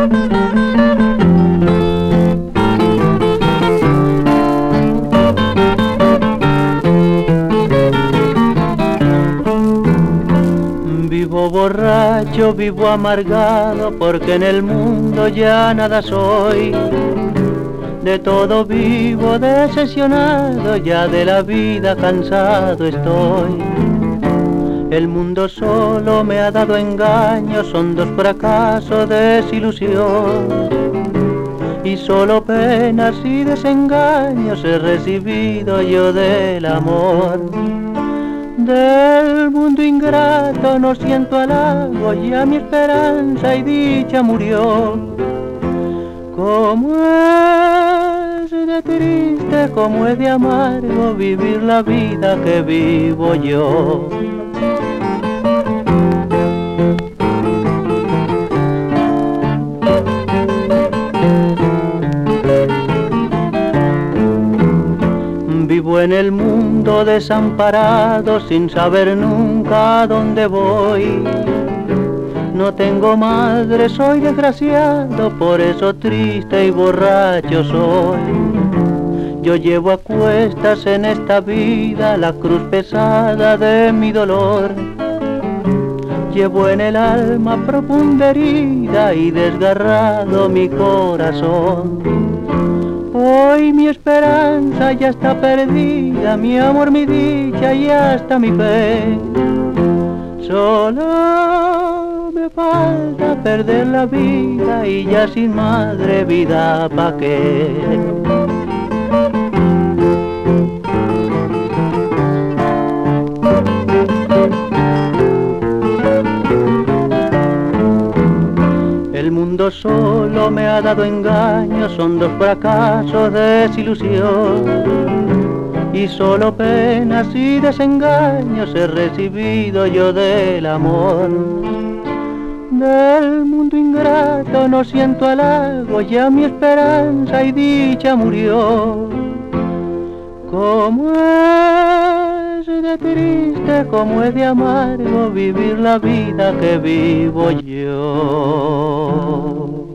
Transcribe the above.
Vivo borracho, vivo amargado, porque en el mundo ya nada soy. De todo vivo decepcionado, ya de la vida cansado estoy. El mundo solo me ha dado engaños, son dos fracasos, desilusión. Y solo penas y desengaños he recibido yo del amor. Del mundo ingrato no siento halago, ya mi esperanza y dicha murió. Cómo es de triste, cómo es de amargo vivir la vida que vivo yo. Vivo en el mundo desamparado, sin saber nunca a dónde voy. No tengo madre, soy desgraciado, por eso triste y borracho soy. Yo llevo a cuestas en esta vida la cruz pesada de mi dolor. Llevo en el alma profunda herida y desgarrado mi corazón. Hoy mi esperanza ya está perdida, mi amor, mi dicha y hasta mi fe. Solo me falta perder la vida y ya sin madre vida pa' qué. El mundo solo me ha dado engaños, son dos fracasos, desilusión. Y solo penas y desengaños he recibido yo del amor. Del mundo ingrato no siento halago, ya mi esperanza y dicha murió. Cómo es de triste, cómo es de amargo vivir la vida que vivo yo.